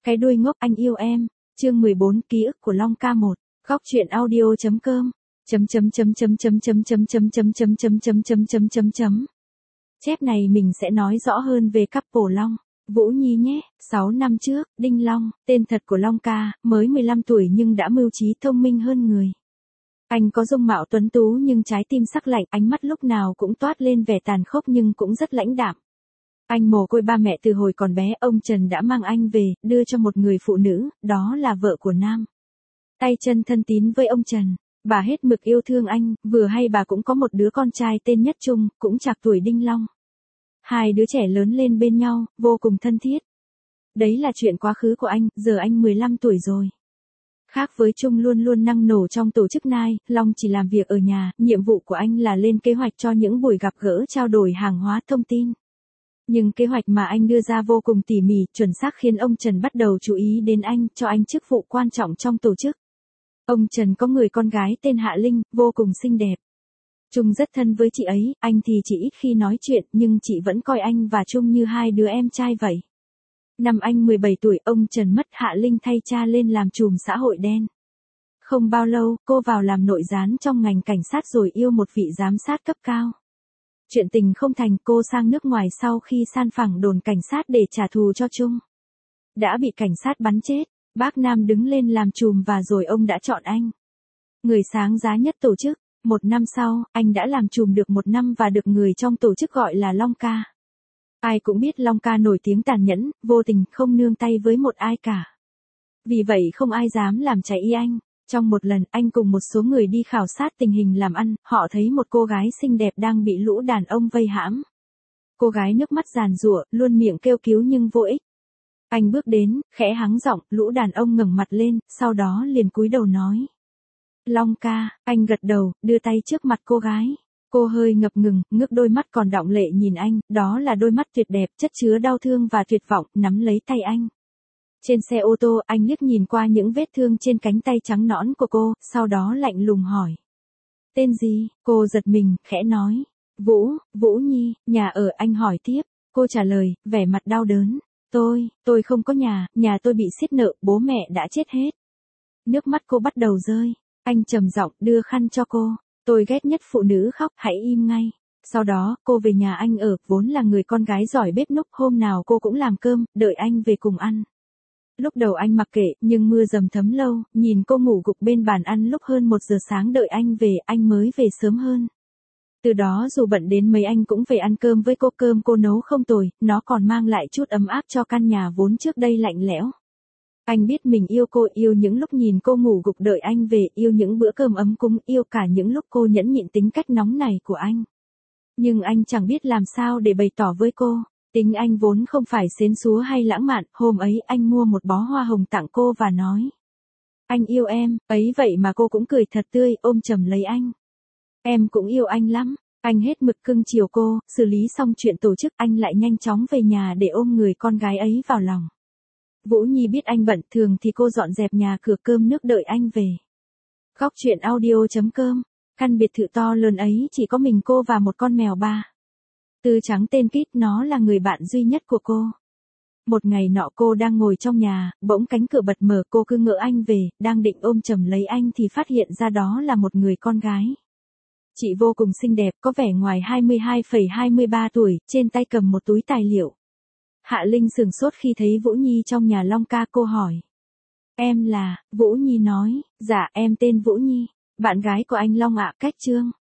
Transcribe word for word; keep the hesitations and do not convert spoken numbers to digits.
Cái đuôi ngốc anh yêu em. Chương mười bốn ký ức của Long ca một. Góc truyện audio.com. Chấm chấm chấm chấm chấm chấm chấm chấm chấm chấm chấm chấm chấm chấm chấm chấm. Chép này mình sẽ nói rõ hơn về couple Long, Vũ Nhi nhé. sáu năm trước, Đinh Long, tên thật của Long ca, mới mười lăm tuổi nhưng đã mưu trí thông minh hơn người. Anh có dung mạo tuấn tú nhưng trái tim sắc lạnh, ánh mắt lúc nào cũng toát lên vẻ tàn khốc nhưng cũng rất lãnh đạm. Anh mồ côi ba mẹ từ hồi còn bé, ông Trần đã mang anh về, đưa cho một người phụ nữ, đó là vợ của Nam. Tay chân thân tín với ông Trần, bà hết mực yêu thương anh, vừa hay bà cũng có một đứa con trai tên Nhất Trung, cũng trạc tuổi Đinh Long. Hai đứa trẻ lớn lên bên nhau, vô cùng thân thiết. Đấy là chuyện quá khứ của anh, giờ anh mười lăm tuổi rồi. Khác với Trung luôn luôn năng nổ trong tổ chức Nai, Long chỉ làm việc ở nhà, nhiệm vụ của anh là lên kế hoạch cho những buổi gặp gỡ trao đổi hàng hóa thông tin. Nhưng kế hoạch mà anh đưa ra vô cùng tỉ mỉ, chuẩn xác khiến ông Trần bắt đầu chú ý đến anh, cho anh chức vụ quan trọng trong tổ chức. Ông Trần có người con gái tên Hạ Linh, vô cùng xinh đẹp. Trung rất thân với chị ấy, anh thì chỉ ít khi nói chuyện, nhưng chị vẫn coi anh và Trung như hai đứa em trai vậy. Năm anh mười bảy tuổi, ông Trần mất, Hạ Linh thay cha lên làm trùm xã hội đen. Không bao lâu, cô vào làm nội gián trong ngành cảnh sát rồi yêu một vị giám sát cấp cao. Chuyện tình không thành, cô sang nước ngoài sau khi san phẳng đồn cảnh sát để trả thù cho Trung. Đã bị cảnh sát bắn chết, bác Nam đứng lên làm trùm và rồi ông đã chọn anh. Người sáng giá nhất tổ chức. Một năm sau, anh đã làm trùm được một năm và được người trong tổ chức gọi là Long ca. Ai cũng biết Long ca nổi tiếng tàn nhẫn, vô tình, không nương tay với một ai cả. Vì vậy không ai dám làm trái ý anh. Trong một lần, anh cùng một số người đi khảo sát tình hình làm ăn, họ thấy một cô gái xinh đẹp đang bị lũ đàn ông vây hãm. Cô gái nước mắt giàn giụa, luôn miệng kêu cứu nhưng vô ích. Anh bước đến, khẽ hắng giọng, lũ đàn ông ngẩng mặt lên, sau đó liền cúi đầu nói. Long ca, anh gật đầu, đưa tay trước mặt cô gái. Cô hơi ngập ngừng, ngước đôi mắt còn đọng lệ nhìn anh, đó là đôi mắt tuyệt đẹp, chất chứa đau thương và tuyệt vọng, nắm lấy tay anh. Trên xe ô tô, anh liếc nhìn qua những vết thương trên cánh tay trắng nõn của cô, sau đó lạnh lùng hỏi. Tên gì? Cô giật mình, khẽ nói. Vũ, Vũ Nhi, nhà ở, anh hỏi tiếp. Cô trả lời, vẻ mặt đau đớn. Tôi, tôi không có nhà, nhà tôi bị xiết nợ, bố mẹ đã chết hết. Nước mắt cô bắt đầu rơi. Anh trầm giọng đưa khăn cho cô. Tôi ghét nhất phụ nữ khóc, hãy im ngay. Sau đó, cô về nhà anh ở, vốn là người con gái giỏi bếp núc, hôm nào cô cũng làm cơm, đợi anh về cùng ăn. Lúc đầu anh mặc kệ, nhưng mưa dầm thấm lâu, nhìn cô ngủ gục bên bàn ăn lúc hơn một giờ sáng đợi anh về, anh mới về sớm hơn. Từ đó dù bận đến mấy anh cũng về ăn cơm với cô, cơm cô nấu không tồi, nó còn mang lại chút ấm áp cho căn nhà vốn trước đây lạnh lẽo. Anh biết mình yêu cô, yêu những lúc nhìn cô ngủ gục đợi anh về, yêu những bữa cơm ấm cúng, yêu cả những lúc cô nhẫn nhịn tính cách nóng này của anh. Nhưng anh chẳng biết làm sao để bày tỏ với cô. Tính anh vốn không phải xến xúa hay lãng mạn, hôm ấy anh mua một bó hoa hồng tặng cô và nói. Anh yêu em, ấy vậy mà cô cũng cười thật tươi, ôm chầm lấy anh. Em cũng yêu anh lắm, anh hết mực cưng chiều cô, xử lý xong chuyện tổ chức anh lại nhanh chóng về nhà để ôm người con gái ấy vào lòng. Vũ Nhi biết anh bận, thường thì cô dọn dẹp nhà cửa cơm nước đợi anh về. Góc truyện audio.com, căn biệt thự to lớn ấy chỉ có mình cô và một con mèo ba. Tư trắng tên Kít, nó là người bạn duy nhất của cô. Một ngày nọ cô đang ngồi trong nhà, bỗng cánh cửa bật mở, cô cứ ngỡ anh về, đang định ôm chầm lấy anh thì phát hiện ra đó là một người con gái. Chị vô cùng xinh đẹp, có vẻ ngoài hai mươi hai phẩy hai mươi ba tuổi, trên tay cầm một túi tài liệu. Hạ Linh sửng sốt khi thấy Vũ Nhi trong nhà Long ca, cô hỏi. Em là, Vũ Nhi nói, dạ em tên Vũ Nhi, bạn gái của anh Long ạ. Cách Trương,